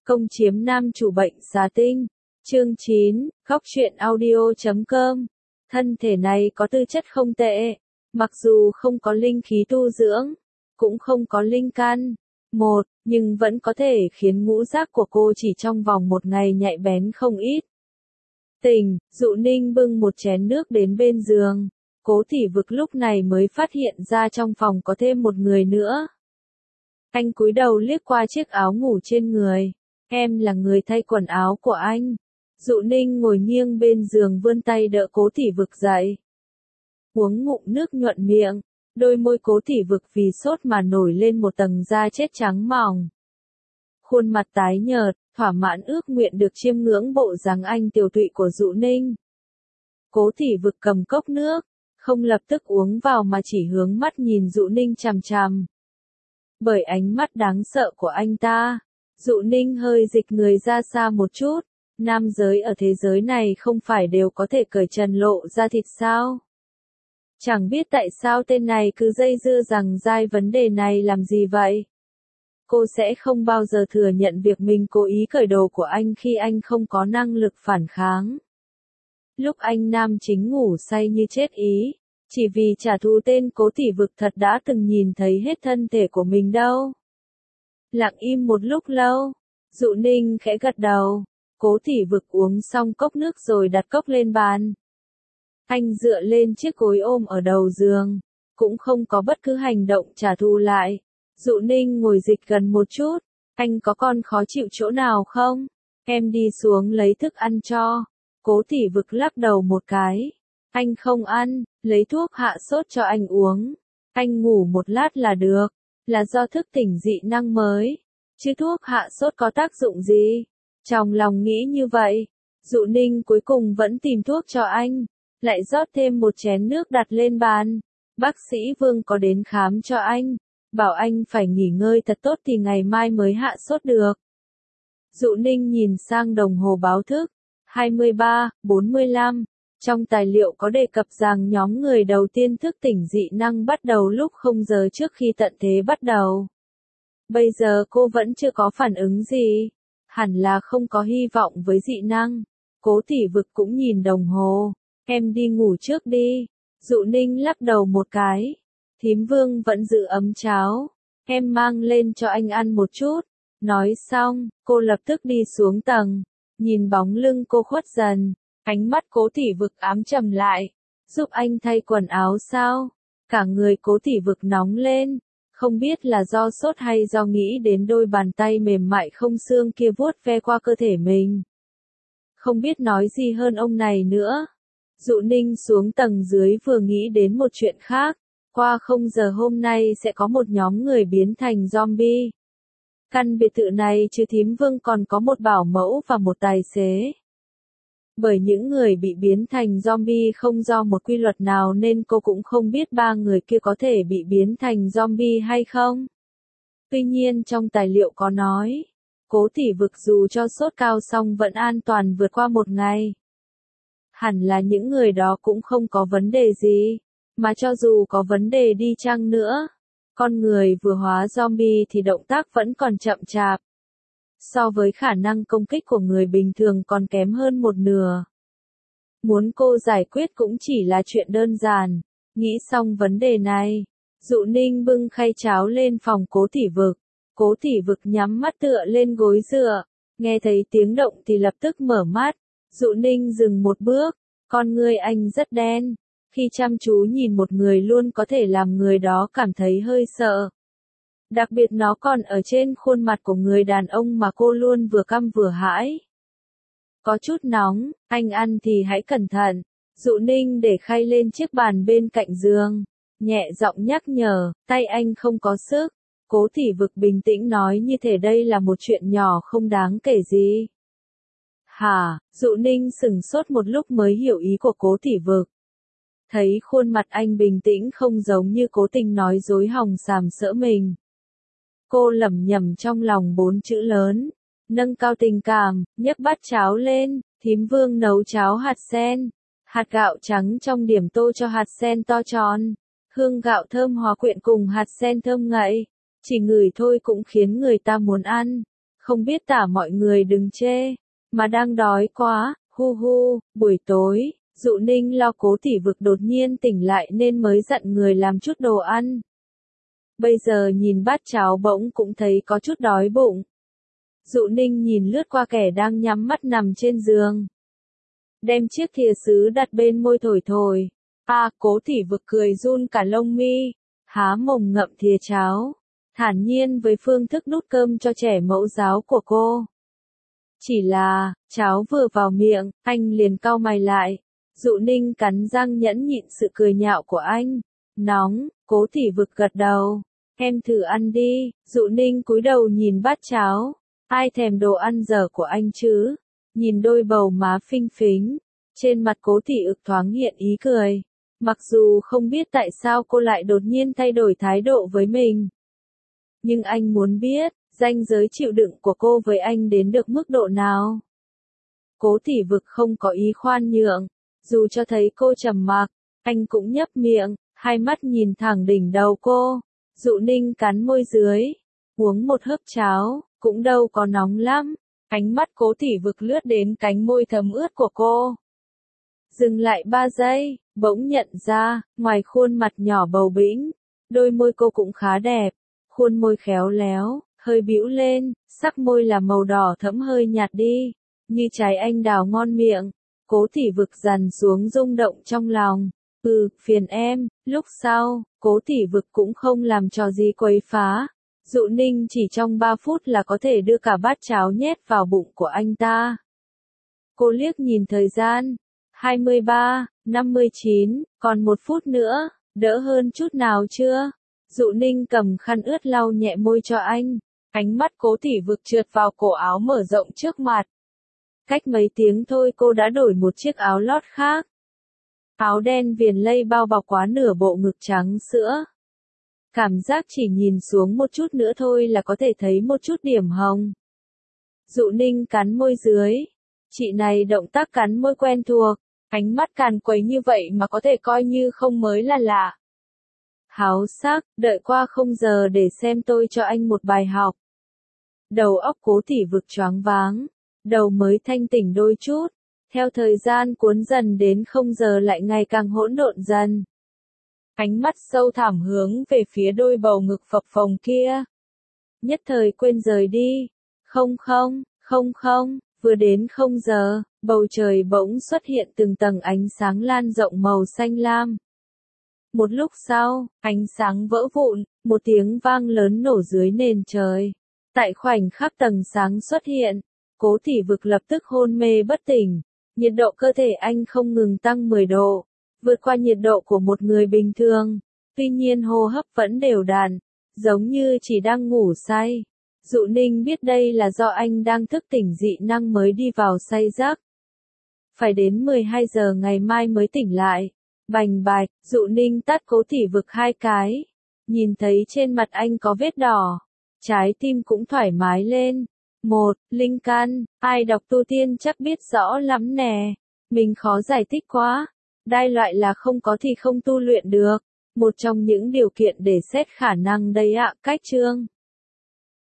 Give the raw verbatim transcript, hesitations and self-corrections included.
Công chiếm nam chủ bệnh xà tinh. Chương chín, khóc chuyện audio chấm com. Thân thể này có tư chất không tệ, mặc dù không có linh khí tu dưỡng, cũng không có linh căn, một, nhưng vẫn có thể khiến ngũ giác của cô chỉ trong vòng một ngày nhạy bén không ít. Tỉnh, Dụ Ninh bưng một chén nước đến bên giường, Cố Thị Vực lúc này mới phát hiện ra trong phòng có thêm một người nữa. Anh cúi đầu liếc qua chiếc áo ngủ trên người, em là người thay quần áo của anh. Dụ Ninh ngồi nghiêng bên giường vươn tay đỡ Cố Thị Vực dậy. Uống ngụm nước nhuận miệng, đôi môi Cố Thị Vực vì sốt mà nổi lên một tầng da chết trắng mỏng. Khuôn mặt tái nhợt, thỏa mãn ước nguyện được chiêm ngưỡng bộ dáng anh tiều tụy của Dụ Ninh. Cố Thị Vực cầm cốc nước, không lập tức uống vào mà chỉ hướng mắt nhìn Dụ Ninh chằm chằm. Bởi ánh mắt đáng sợ của anh ta, Dụ Ninh hơi dịch người ra xa một chút. Nam giới ở thế giới này không phải đều có thể cởi trần lộ ra thịt sao? Chẳng biết tại sao tên này cứ dây dưa rằng dai vấn đề này làm gì vậy? Cô sẽ không bao giờ thừa nhận việc mình cố ý cởi đồ của anh khi anh không có năng lực phản kháng. Lúc anh nam chính ngủ say như chết ý, chỉ vì trả thù tên Cố Thị Vực thật đã từng nhìn thấy hết thân thể của mình đâu. Lặng im một lúc lâu, Dụ Ninh khẽ gật đầu. Cố Thị Vực uống xong cốc nước rồi đặt cốc lên bàn. Anh dựa lên chiếc gối ôm ở đầu giường, cũng không có bất cứ hành động trả thù lại. Dụ Ninh ngồi dịch gần một chút, anh có còn khó chịu chỗ nào không? Em đi xuống lấy thức ăn cho. Cố Thị Vực lắc đầu một cái. Anh không ăn, lấy thuốc hạ sốt cho anh uống. Anh ngủ một lát là được, là do thức tỉnh dị năng mới. Chứ thuốc hạ sốt có tác dụng gì? Trong lòng nghĩ như vậy, Dụ Ninh cuối cùng vẫn tìm thuốc cho anh, lại rót thêm một chén nước đặt lên bàn. Bác sĩ Vương có đến khám cho anh, bảo anh phải nghỉ ngơi thật tốt thì ngày mai mới hạ sốt được. Dụ Ninh nhìn sang đồng hồ báo thức, hai mươi ba, bốn mươi lăm, trong tài liệu có đề cập rằng nhóm người đầu tiên thức tỉnh dị năng bắt đầu lúc không giờ trước khi tận thế bắt đầu. Bây giờ cô vẫn chưa có phản ứng gì. Hẳn là không có hy vọng với dị năng. Cố Thị Vực cũng nhìn đồng hồ. Em đi ngủ trước đi. Dụ Ninh lắc đầu một cái. Thím Vương vẫn giữ ấm cháo. Em mang lên cho anh ăn một chút. Nói xong, cô lập tức đi xuống tầng. Nhìn bóng lưng cô khuất dần. Ánh mắt Cố Thị Vực ám trầm lại. Giúp anh thay quần áo sao? Cả người Cố Thị Vực nóng lên. Không biết là do sốt hay do nghĩ đến đôi bàn tay mềm mại không xương kia vuốt ve qua cơ thể mình. Không biết nói gì hơn ông này nữa. Dụ Ninh xuống tầng dưới vừa nghĩ đến một chuyện khác. Qua không giờ hôm nay sẽ có một nhóm người biến thành zombie. Căn biệt thự này trừ thím Vương còn có một bảo mẫu và một tài xế. Bởi những người bị biến thành zombie không do một quy luật nào nên cô cũng không biết ba người kia có thể bị biến thành zombie hay không. Tuy nhiên trong tài liệu có nói, Cố Thị Vực dù cho sốt cao xong vẫn an toàn vượt qua một ngày. Hẳn là những người đó cũng không có vấn đề gì, mà cho dù có vấn đề đi chăng nữa, con người vừa hóa zombie thì động tác vẫn còn chậm chạp. So với khả năng công kích của người bình thường còn kém hơn một nửa. Muốn cô giải quyết cũng chỉ là chuyện đơn giản. Nghĩ xong vấn đề này, Dụ Ninh bưng khay cháo lên phòng Cố Thị Vực. Cố Thị Vực nhắm mắt tựa lên gối dựa, nghe thấy tiếng động thì lập tức mở mắt. Dụ Ninh dừng một bước, con ngươi anh rất đen. Khi chăm chú nhìn một người luôn có thể làm người đó cảm thấy hơi sợ. Đặc biệt nó còn ở trên khuôn mặt của người đàn ông mà cô luôn vừa căm vừa hãi. Có chút nóng, anh ăn thì hãy cẩn thận. Dụ Ninh để khay lên chiếc bàn bên cạnh giường, nhẹ giọng nhắc nhở, tay anh không có sức. Cố Thị Vực bình tĩnh nói như thể đây là một chuyện nhỏ không đáng kể gì. Hả? Dụ Ninh sững sốt một lúc mới hiểu ý của Cố Thị Vực. Thấy khuôn mặt anh bình tĩnh không giống như cố tình nói dối hòng sàm sỡ mình. Cô lẩm nhẩm trong lòng bốn chữ lớn, nâng cao tình cảm, nhấc bát cháo lên, thím Vương nấu cháo hạt sen, hạt gạo trắng trong điểm tô cho hạt sen to tròn, hương gạo thơm hòa quyện cùng hạt sen thơm ngậy, chỉ ngửi thôi cũng khiến người ta muốn ăn, không biết tả mọi người đừng chê, mà đang đói quá, hu hu, buổi tối, Dụ Ninh lo Cố Tỷ Vực đột nhiên tỉnh lại nên mới dặn người làm chút đồ ăn. Bây giờ nhìn bát cháo bỗng cũng thấy có chút đói bụng. Dụ Ninh nhìn lướt qua kẻ đang nhắm mắt nằm trên giường. Đem chiếc thìa sứ đặt bên môi thổi thổi. À, Cố Tỷ Vực cười run cả lông mi, há mồm ngậm thìa cháo, thản nhiên với phương thức đút cơm cho trẻ mẫu giáo của cô. Chỉ là, cháo vừa vào miệng, anh liền cau mày lại. Dụ Ninh cắn răng nhẫn nhịn sự cười nhạo của anh. Nóng, Cố Tỷ Vực gật đầu. Em thử ăn đi. Dụ Ninh cúi đầu nhìn bát cháo. Ai thèm đồ ăn dở của anh chứ? Nhìn đôi bầu má phinh phính. Trên mặt Cố Tỷ Ực thoáng hiện ý cười. Mặc dù không biết tại sao cô lại đột nhiên thay đổi thái độ với mình. Nhưng anh muốn biết, ranh giới chịu đựng của cô với anh đến được mức độ nào. Cố Tỷ Vực không có ý khoan nhượng. Dù cho thấy cô trầm mặc, anh cũng nhấp miệng, hai mắt nhìn thẳng đỉnh đầu cô. Dụ Ninh cắn môi dưới, uống một hớp cháo, cũng đâu có nóng lắm. Ánh mắt Cố Tỷ Vực lướt đến cánh môi thấm ướt của cô. Dừng lại ba giây, bỗng nhận ra, ngoài khuôn mặt nhỏ bầu bĩnh, đôi môi cô cũng khá đẹp. Khuôn môi khéo léo, hơi bĩu lên, sắc môi là màu đỏ thẫm hơi nhạt đi, như trái anh đào ngon miệng. Cố Tỷ Vực dằn xuống rung động trong lòng. Ừ, phiền em. Lúc sau, Cố Tỷ Vực cũng không làm trò gì quấy phá. Dụ Ninh chỉ trong ba phút là có thể đưa cả bát cháo nhét vào bụng của anh ta. Cô liếc nhìn thời gian. hai mươi ba, năm mươi chín, còn một phút nữa, đỡ hơn chút nào chưa? Dụ Ninh cầm khăn ướt lau nhẹ môi cho anh. Ánh mắt Cố Tỷ Vực trượt vào cổ áo mở rộng trước mặt. Cách mấy tiếng thôi cô đã đổi một chiếc áo lót khác. Áo đen viền lây bao bọc quá nửa bộ ngực trắng sữa. Cảm giác chỉ nhìn xuống một chút nữa thôi là có thể thấy một chút điểm hồng. Dụ Ninh cắn môi dưới. Chị này động tác cắn môi quen thuộc, ánh mắt càn quấy như vậy mà có thể coi như không mới là lạ. Háo sắc, đợi qua không giờ để xem tôi cho anh một bài học. Đầu óc Cố Tỷ Vực choáng váng. Đầu mới thanh tỉnh đôi chút, theo thời gian cuốn dần đến không giờ lại ngày càng hỗn độn dần. Ánh mắt sâu thẳm hướng về phía đôi bầu ngực phập phồng kia. Nhất thời quên rời đi. Không không, không không, vừa đến không giờ, bầu trời bỗng xuất hiện từng tầng ánh sáng lan rộng màu xanh lam. Một lúc sau, ánh sáng vỡ vụn, một tiếng vang lớn nổ dưới nền trời. Tại khoảnh khắc tầng sáng xuất hiện, Cố Tỷ Vực lập tức hôn mê bất tỉnh. Nhiệt độ cơ thể anh không ngừng tăng mười độ, vượt qua nhiệt độ của một người bình thường. Tuy nhiên hô hấp vẫn đều đặn, giống như chỉ đang ngủ say. Dụ Ninh biết đây là do anh đang thức tỉnh dị năng mới đi vào say giấc. Phải đến mười hai giờ ngày mai mới tỉnh lại. Bành bạch, Dụ Ninh tát Cố Tỷ Vực hai cái. Nhìn thấy trên mặt anh có vết đỏ. Trái tim cũng thoải mái lên. Một, linh căn, ai đọc tu tiên chắc biết rõ lắm nè. Mình khó giải thích quá. Đai loại là không có thì không tu luyện được. Một trong những điều kiện để xét khả năng đây ạ. Cách chương